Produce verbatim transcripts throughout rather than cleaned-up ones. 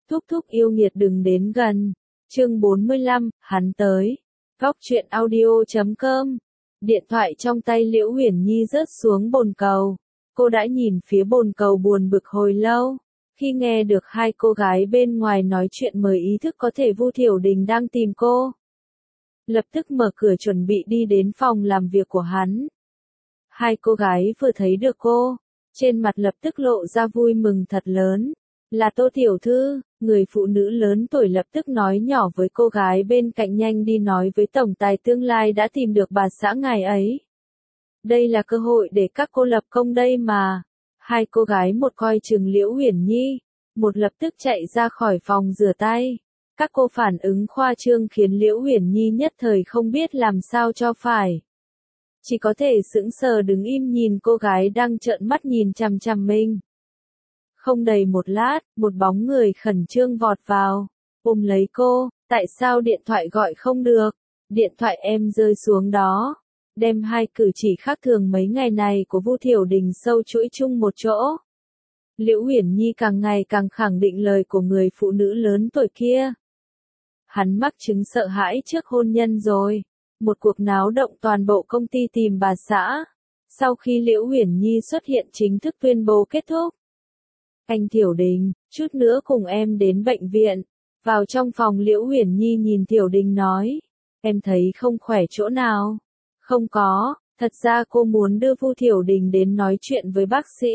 Thúc thúc yêu nghiệt đừng đến gần. Chương bốn mươi lăm, hắn tới. Góc truyện audio chấm com. Điện thoại trong tay Liễu Uyển Nhi rớt xuống bồn cầu. Cô đã nhìn phía bồn cầu buồn bực hồi lâu. Khi nghe được hai cô gái bên ngoài nói chuyện mới ý thức có thể Vu Thiểu Đình đang tìm cô. Lập tức mở cửa chuẩn bị đi đến phòng làm việc của hắn. Hai cô gái vừa thấy được cô, trên mặt lập tức lộ ra vui mừng thật lớn. Là Tô tiểu thư, người phụ nữ lớn tuổi lập tức nói nhỏ với cô gái bên cạnh nhanh đi nói với tổng tài tương lai đã tìm được bà xã ngài ấy. Đây là cơ hội để các cô lập công đây mà. Hai cô gái một coi chừng Liễu Uyển Nhi, một lập tức chạy ra khỏi phòng rửa tay. Các cô phản ứng khoa trương khiến Liễu Uyển Nhi nhất thời không biết làm sao cho phải. Chỉ có thể sững sờ đứng im nhìn cô gái đang trợn mắt nhìn chằm chằm mình. Không đầy một lát, một bóng người khẩn trương vọt vào, ôm lấy cô, tại sao điện thoại gọi không được, điện thoại em rơi xuống đó, đem hai cử chỉ khác thường mấy ngày này của Vu Thiểu Đình sâu chuỗi chung một chỗ. Liễu Uyển Nhi càng ngày càng khẳng định lời của người phụ nữ lớn tuổi kia. Hắn mắc chứng sợ hãi trước hôn nhân rồi, một cuộc náo động toàn bộ công ty tìm bà xã. Sau khi Liễu Uyển Nhi xuất hiện chính thức tuyên bố kết thúc. Anh Thiểu Đình, chút nữa cùng em đến bệnh viện. Vào trong phòng Liễu Uyển Nhi nhìn Thiểu Đình nói, em thấy không khỏe chỗ nào? Không có, thật ra cô muốn đưa Vu Thiểu Đình đến nói chuyện với bác sĩ.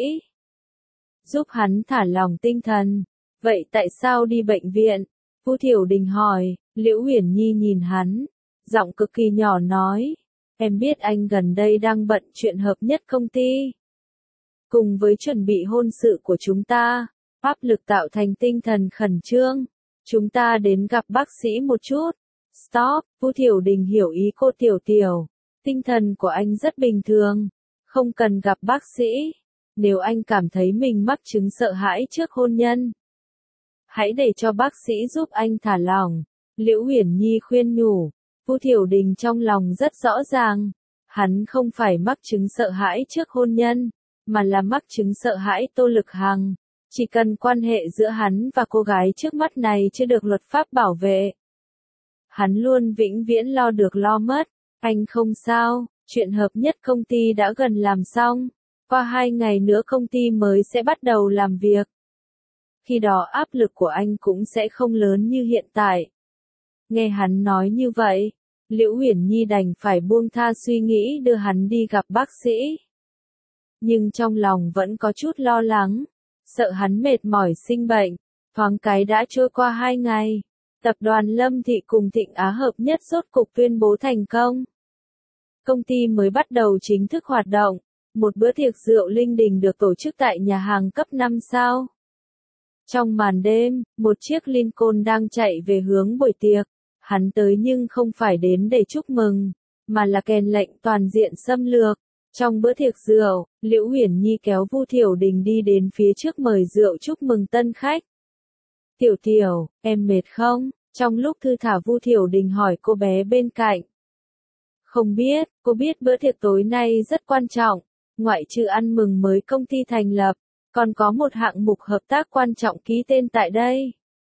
Giúp hắn thả lỏng tinh thần. Vậy tại sao đi bệnh viện? Vu Thiểu Đình hỏi. Liễu Uyển Nhi nhìn hắn, giọng cực kỳ nhỏ nói, em biết anh gần đây đang bận chuyện hợp nhất công ty. Cùng với chuẩn bị hôn sự của chúng ta, áp lực tạo thành tinh thần khẩn trương. Chúng ta đến gặp bác sĩ một chút. Stop, Vu Thiểu Đình hiểu ý cô Tiểu Tiểu. Tinh thần của anh rất bình thường, không cần gặp bác sĩ. Nếu anh cảm thấy mình mắc chứng sợ hãi trước hôn nhân, hãy để cho bác sĩ giúp anh thả lỏng. Liễu Uyển Nhi khuyên nhủ. Vu Thiểu Đình trong lòng rất rõ ràng, hắn không phải mắc chứng sợ hãi trước hôn nhân, mà là mắc chứng sợ hãi Tô Lực Hằng. Chỉ cần quan hệ giữa hắn và cô gái trước mắt này chưa được luật pháp bảo vệ, hắn luôn vĩnh viễn lo được lo mất. Anh không sao, chuyện hợp nhất công ty đã gần làm xong. Qua hai ngày nữa công ty mới sẽ bắt đầu làm việc. Khi đó áp lực của anh cũng sẽ không lớn như hiện tại. Nghe hắn nói như vậy, Liễu Uyển Nhi đành phải buông tha suy nghĩ đưa hắn đi gặp bác sĩ. Nhưng trong lòng vẫn có chút lo lắng, sợ hắn mệt mỏi sinh bệnh. Thoáng cái đã trôi qua hai ngày, tập đoàn Lâm Thị cùng Thịnh Á hợp nhất rốt cục tuyên bố thành công. Công ty mới bắt đầu chính thức hoạt động, một bữa tiệc rượu linh đình được tổ chức tại nhà hàng cấp năm sao. Trong màn đêm, một chiếc Lincoln đang chạy về hướng buổi tiệc. Hắn tới nhưng không phải đến để chúc mừng, mà là kèn lệnh toàn diện xâm lược. Trong bữa tiệc rượu, Liễu Uyển Nhi kéo Vu Thiểu Đình đi đến phía trước mời rượu chúc mừng tân khách. Tiểu Tiểu, em mệt không? Trong lúc thư thả Vu Thiểu Đình hỏi cô bé bên cạnh. Không biết, cô biết bữa tiệc tối nay rất quan trọng, ngoại trừ ăn mừng mới công ty thành lập, còn có một hạng mục hợp tác quan trọng ký tên tại đây.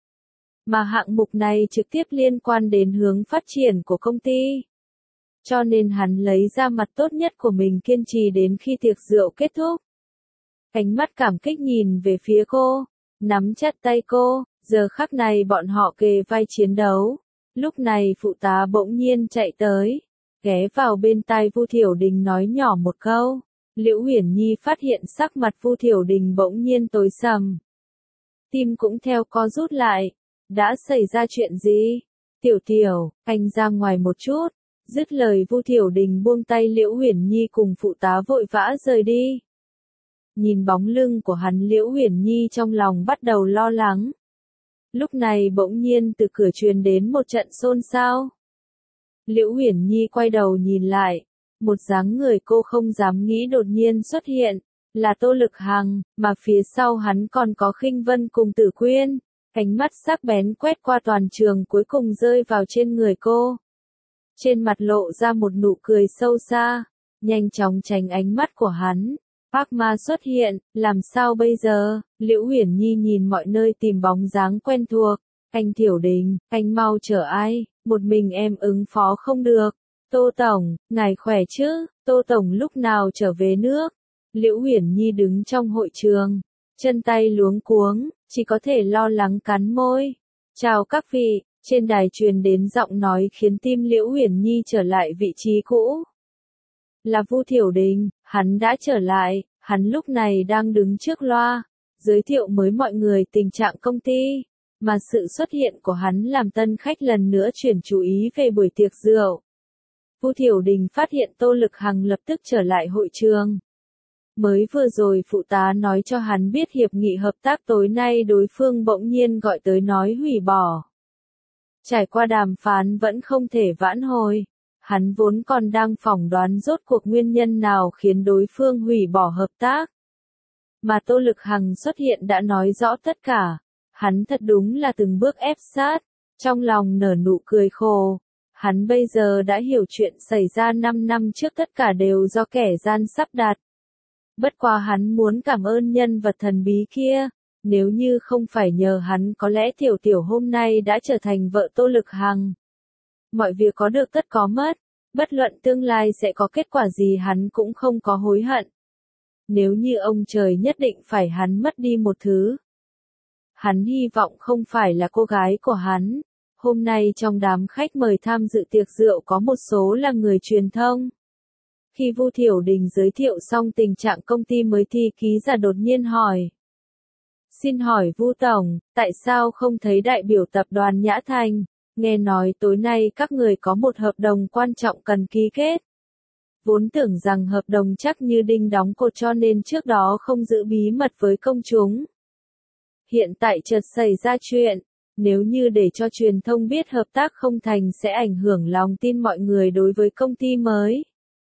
Mà hạng mục này trực tiếp liên quan đến hướng phát triển của công ty. Cho nên hắn lấy ra mặt tốt nhất của mình kiên trì đến khi tiệc rượu kết thúc. Ánh mắt cảm kích nhìn về phía cô, nắm chặt tay cô, giờ khắc này bọn họ kề vai chiến đấu. Lúc này phụ tá bỗng nhiên chạy tới, ghé vào bên tai Vu Thiểu Đình nói nhỏ một câu. Liễu Uyển Nhi phát hiện sắc mặt Vu Thiểu Đình bỗng nhiên tối sầm. Tim cũng theo co rút lại. Đã xảy ra chuyện gì? Tiểu Tiểu, anh ra ngoài một chút. Dứt lời Vu Thiểu Đình buông tay Liễu Uyển Nhi cùng phụ tá vội vã rời đi. Nhìn bóng lưng của hắn Liễu Uyển Nhi trong lòng bắt đầu lo lắng. Lúc này bỗng nhiên từ cửa truyền đến một trận xôn xao. Liễu Uyển Nhi quay đầu nhìn lại. Một dáng người cô không dám nghĩ đột nhiên xuất hiện. Là Tô Lực Hằng, mà phía sau hắn còn có Khinh Vân cùng Tử Quyên. Ánh mắt sắc bén quét qua toàn trường cuối cùng rơi vào trên người cô. Trên mặt lộ ra một nụ cười sâu xa, nhanh chóng tránh ánh mắt của hắn. Phác Ma xuất hiện, làm sao bây giờ? Liễu Huyền Nhi nhìn mọi nơi tìm bóng dáng quen thuộc. Anh Thiểu Đình, anh mau chở ai, một mình em ứng phó không được. Tô Tổng, ngài khỏe chứ? Tô Tổng lúc nào trở về nước? Liễu Huyền Nhi đứng trong hội trường, chân tay luống cuống, chỉ có thể lo lắng cắn môi. Chào các vị, trên đài truyền đến giọng nói khiến tim Liễu Huyền Nhi trở lại vị trí cũ. Là Vu Thiểu Đình, hắn đã trở lại, hắn lúc này đang đứng trước loa, giới thiệu với mọi người tình trạng công ty, mà sự xuất hiện của hắn làm tân khách lần nữa chuyển chú ý về buổi tiệc rượu. Vu Thiểu Đình phát hiện Tô Lực Hằng lập tức trở lại hội trường. Mới vừa rồi phụ tá nói cho hắn biết hiệp nghị hợp tác tối nay đối phương bỗng nhiên gọi tới nói hủy bỏ. Trải qua đàm phán vẫn không thể vãn hồi. Hắn vốn còn đang phỏng đoán rốt cuộc nguyên nhân nào khiến đối phương hủy bỏ hợp tác. Mà Tô Lực Hằng xuất hiện đã nói rõ tất cả. Hắn thật đúng là từng bước ép sát. Trong lòng nở nụ cười khổ. Hắn bây giờ đã hiểu chuyện xảy ra năm năm trước tất cả đều do kẻ gian sắp đặt. Bất quá hắn muốn cảm ơn nhân vật thần bí kia. Nếu như không phải nhờ hắn có lẽ Tiểu Tiểu hôm nay đã trở thành vợ Tô Lực Hằng. Mọi việc có được tất có mất. Bất luận tương lai sẽ có kết quả gì hắn cũng không có hối hận. Nếu như ông trời nhất định phải hắn mất đi một thứ. Hắn hy vọng không phải là cô gái của hắn. Hôm nay trong đám khách mời tham dự tiệc rượu có một số là người truyền thông. Khi Vu Thiểu Đình giới thiệu xong tình trạng công ty mới thì ký giả đột nhiên hỏi. Xin hỏi Vu Tổng, tại sao không thấy đại biểu tập đoàn Nhã Thành? Nghe nói tối nay các người có một hợp đồng quan trọng cần ký kết. Vốn tưởng rằng hợp đồng chắc như đinh đóng cột cho nên trước đó không giữ bí mật với công chúng. Hiện tại chợt xảy ra chuyện, nếu như để cho truyền thông biết hợp tác không thành sẽ ảnh hưởng lòng tin mọi người đối với công ty mới.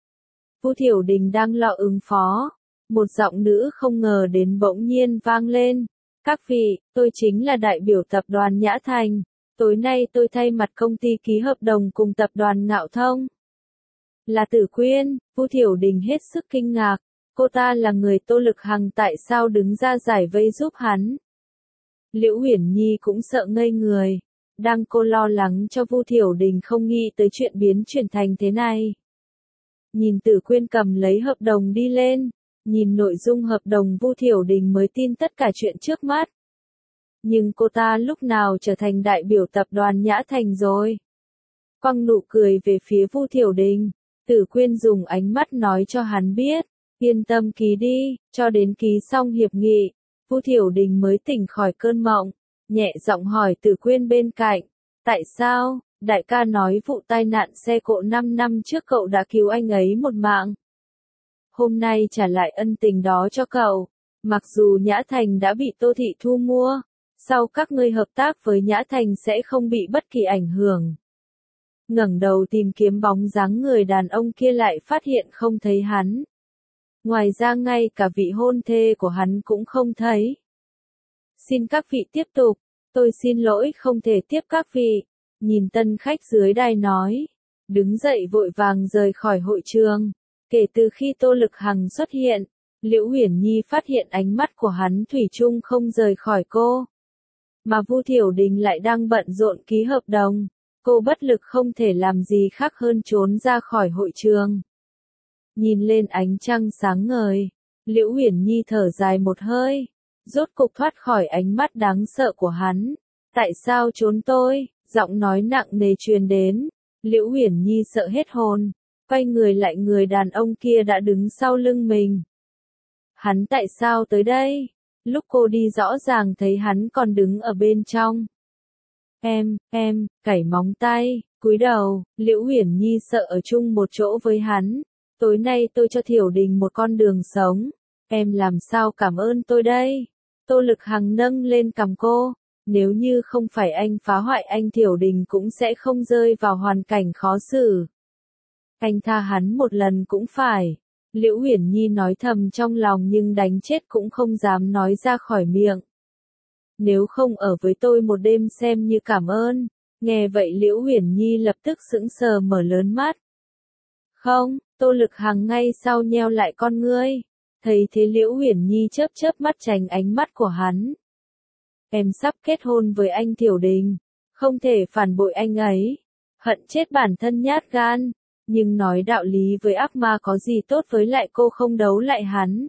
Vu Thiểu Đình đang lo ứng phó, một giọng nữ không ngờ đến bỗng nhiên vang lên. Các vị, tôi chính là đại biểu tập đoàn Nhã Thành. Tối nay tôi thay mặt công ty ký hợp đồng cùng tập đoàn Ngạo Thông. Là Tử Quyên, Vu Thiểu Đình hết sức kinh ngạc. Cô ta là người Tô Lực Hằng tại sao đứng ra giải vây giúp hắn. Liễu Huyền Nhi cũng sợ ngây người. Đang cô lo lắng cho Vu Thiểu Đình không nghĩ tới chuyện biến chuyển thành thế này. Nhìn Tử Quyên cầm lấy hợp đồng đi lên. Nhìn nội dung hợp đồng Vu Thiểu Đình mới tin tất cả chuyện trước mắt. Nhưng cô ta lúc nào trở thành đại biểu tập đoàn Nhã Thành rồi? Quăng nụ cười về phía Vu Thiểu Đình. Tử Quyên dùng ánh mắt nói cho hắn biết. Yên tâm ký đi, cho đến ký xong hiệp nghị. Vu Thiểu Đình mới tỉnh khỏi cơn mộng. Nhẹ giọng hỏi Tử Quyên bên cạnh. Tại sao? Đại ca nói vụ tai nạn xe cộ năm năm trước cậu đã cứu anh ấy một mạng. Hôm nay trả lại ân tình đó cho cậu. Mặc dù Nhã Thành đã bị Tô Thị thu mua. Sau các ngươi hợp tác với Nhã Thành sẽ không bị bất kỳ ảnh hưởng. Ngẩng đầu tìm kiếm bóng dáng người đàn ông kia lại phát hiện không thấy hắn. Ngoài ra ngay cả vị hôn thê của hắn cũng không thấy. Xin các vị tiếp tục, tôi xin lỗi không thể tiếp các vị. Nhìn tân khách dưới đài nói. Đứng dậy vội vàng rời khỏi hội trường. Kể từ khi Tô Lực Hằng xuất hiện, Liễu Huyền Nhi phát hiện ánh mắt của hắn thủy chung không rời khỏi cô. Mà Vu Thiểu Đình lại đang bận rộn ký hợp đồng. Cô bất lực không thể làm gì khác hơn trốn ra khỏi hội trường. Nhìn lên ánh trăng sáng ngời, Liễu Huyền Nhi thở dài một hơi, rốt cục thoát khỏi ánh mắt đáng sợ của hắn. Tại sao trốn tôi? Giọng nói nặng nề truyền đến. Liễu Huyền Nhi sợ hết hồn, quay người lại người đàn ông kia đã đứng sau lưng mình. Hắn tại sao tới đây? Lúc cô đi rõ ràng thấy hắn còn đứng ở bên trong. Em, em, cảy móng tay, cúi đầu, Liễu Huyền Nhi sợ ở chung một chỗ với hắn. Tối nay tôi cho Thiểu Đình một con đường sống. Em làm sao cảm ơn tôi đây? Tô Lực Hằng nâng lên cằm cô. Nếu như không phải anh phá hoại anh Thiểu Đình cũng sẽ không rơi vào hoàn cảnh khó xử. Anh tha hắn một lần cũng phải. Liễu Huyền Nhi nói thầm trong lòng nhưng đánh chết cũng không dám nói ra khỏi miệng. Nếu không ở với tôi một đêm xem như cảm ơn. Nghe vậy Liễu Huyền Nhi lập tức sững sờ mở lớn mắt. Không, Tô Lực Hằng ngay sau nheo lại con ngươi. Thấy thế Liễu Huyền Nhi chớp chớp mắt tránh ánh mắt của hắn. Em sắp kết hôn với anh Thiểu Đình, không thể phản bội anh ấy. Hận chết bản thân nhát gan, nhưng nói đạo lý với ác ma có gì tốt với lại cô không đấu lại hắn.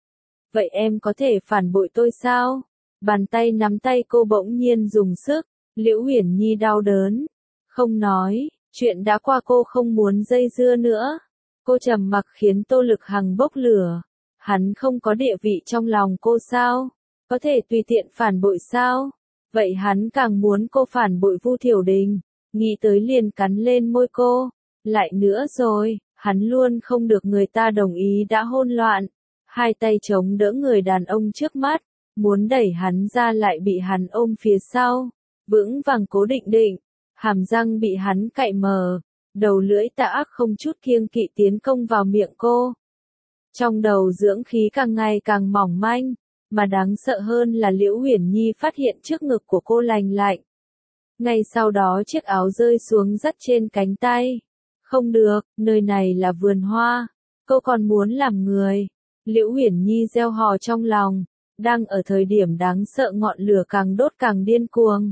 Vậy em có thể phản bội tôi sao? Bàn tay nắm tay cô bỗng nhiên dùng sức, Liễu Huyền Nhi đau đớn. Không nói, chuyện đã qua cô không muốn dây dưa nữa. Cô trầm mặc khiến Tô Lực Hằng bốc lửa. Hắn không có địa vị trong lòng cô sao? Có thể tùy tiện phản bội sao? Vậy hắn càng muốn cô phản bội Vu Thiểu Đình. Nghĩ tới liền cắn lên môi cô. Lại nữa rồi, hắn luôn không được người ta đồng ý đã hôn loạn. Hai tay chống đỡ người đàn ông trước mắt, muốn đẩy hắn ra lại bị hắn ôm phía sau. Vững vàng cố định định, hàm răng bị hắn cạy mờ. Đầu lưỡi tà ác không chút kiêng kỵ tiến công vào miệng cô. Trong đầu dưỡng khí càng ngày càng mỏng manh, mà đáng sợ hơn là Liễu Huyền Nhi phát hiện trước ngực của cô lành lạnh. Ngay sau đó chiếc áo rơi xuống dắt trên cánh tay. Không được, nơi này là vườn hoa, cô còn muốn làm người. Liễu Huyền Nhi gieo hò trong lòng, đang ở thời điểm đáng sợ ngọn lửa càng đốt càng điên cuồng.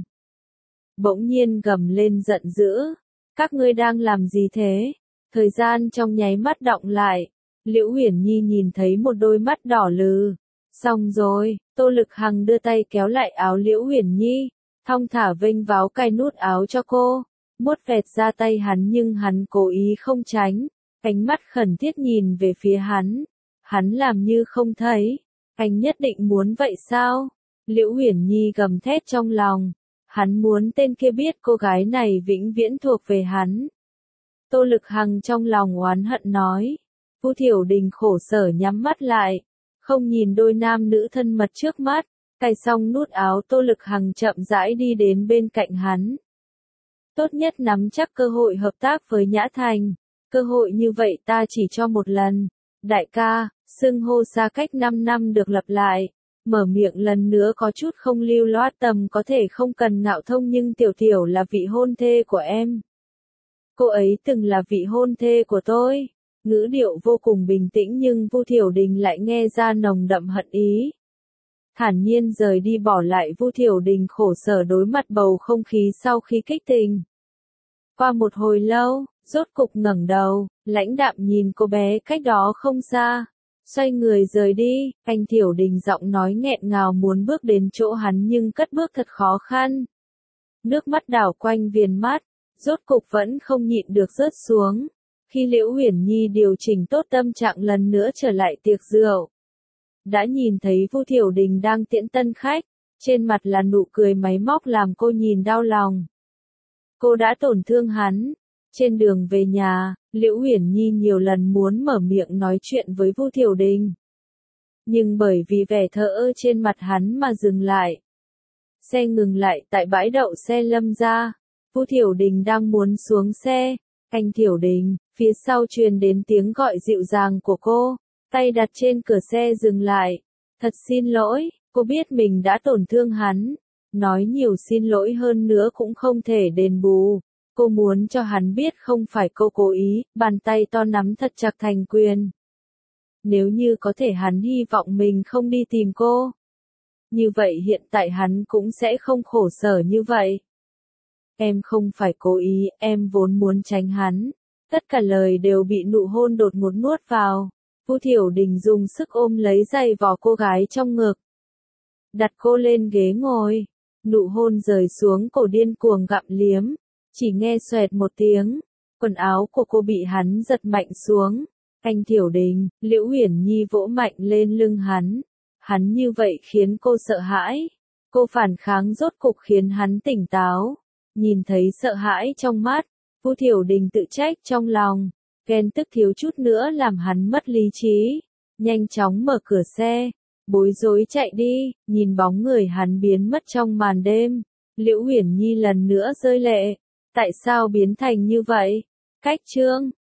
Bỗng nhiên gầm lên giận dữ, các ngươi đang làm gì thế? Thời gian trong nháy mắt đọng lại, Liễu Huyền Nhi nhìn thấy một đôi mắt đỏ lừ. Xong rồi, Tô Lực Hằng đưa tay kéo lại áo Liễu Huyền Nhi, thong thả vênh váo cài nút áo cho cô, vuốt vẹt ra tay hắn nhưng hắn cố ý không tránh, ánh mắt khẩn thiết nhìn về phía hắn. Hắn làm như không thấy, anh nhất định muốn vậy sao? Liễu Huyền Nhi gầm thét trong lòng, hắn muốn tên kia biết cô gái này vĩnh viễn thuộc về hắn. Tô Lực Hằng trong lòng oán hận nói, Vu Thiểu Đình khổ sở nhắm mắt lại, không nhìn đôi nam nữ thân mật trước mắt, cài xong nút áo Tô Lực Hằng chậm rãi đi đến bên cạnh hắn. Tốt nhất nắm chắc cơ hội hợp tác với Nhã Thành, cơ hội như vậy ta chỉ cho một lần. Đại ca, xưng hô xa cách năm năm được lặp lại, mở miệng lần nữa có chút không lưu loát tầm có thể không cần ngạo thông nhưng Tiểu Tiểu là vị hôn thê của em. Cô ấy từng là vị hôn thê của tôi. Ngữ điệu vô cùng bình tĩnh nhưng Vu Thiểu Đình lại nghe ra nồng đậm hận ý. Thản nhiên rời đi bỏ lại Vu Thiểu Đình khổ sở đối mặt bầu không khí sau khi kích tình. Qua một hồi lâu, rốt cục ngẩng đầu, lãnh đạm nhìn cô bé cách đó không xa. Xoay người rời đi, anh Thiểu Đình giọng nói nghẹn ngào muốn bước đến chỗ hắn nhưng cất bước thật khó khăn. Nước mắt đảo quanh viền mắt, rốt cục vẫn không nhịn được rớt xuống. Khi Liễu Huyền Nhi điều chỉnh tốt tâm trạng lần nữa trở lại tiệc rượu, đã nhìn thấy Vu Thiểu Đình đang tiễn tân khách, trên mặt là nụ cười máy móc làm cô nhìn đau lòng. Cô đã tổn thương hắn. Trên đường về nhà, Liễu Huyền Nhi nhiều lần muốn mở miệng nói chuyện với Vu Thiểu Đình. Nhưng bởi vì vẻ thờ ơ trên mặt hắn mà dừng lại. Xe ngừng lại tại bãi đậu xe Lâm gia. Vu Thiểu Đình đang muốn xuống xe. Anh Thiểu Đình, phía sau truyền đến tiếng gọi dịu dàng của cô. Tay đặt trên cửa xe dừng lại. Thật xin lỗi, cô biết mình đã tổn thương hắn. Nói nhiều xin lỗi hơn nữa cũng không thể đền bù. Cô muốn cho hắn biết không phải cô cố ý, bàn tay to nắm thật chặt thành quyền. Nếu như có thể hắn hy vọng mình không đi tìm cô. Như vậy hiện tại hắn cũng sẽ không khổ sở như vậy. Em không phải cố ý, em vốn muốn tránh hắn. Tất cả lời đều bị nụ hôn đột ngột nuốt vào. Vu Thiểu Đình dùng sức ôm lấy giày vò cô gái trong ngực. Đặt cô lên ghế ngồi. Nụ hôn rời xuống cổ điên cuồng gặm liếm. Chỉ nghe xoẹt một tiếng, quần áo của cô bị hắn giật mạnh xuống. Anh Thiểu Đình, Liễu Huyền Nhi vỗ mạnh lên lưng hắn. Hắn như vậy khiến cô sợ hãi. Cô phản kháng rốt cục khiến hắn tỉnh táo. Nhìn thấy sợ hãi trong mắt, Vu Thiểu Đình tự trách trong lòng. Ghen tức thiếu chút nữa làm hắn mất lý trí. Nhanh chóng mở cửa xe, bối rối chạy đi, nhìn bóng người hắn biến mất trong màn đêm. Liễu Huyền Nhi lần nữa rơi lệ. Tại sao biến thành như vậy? Cách chương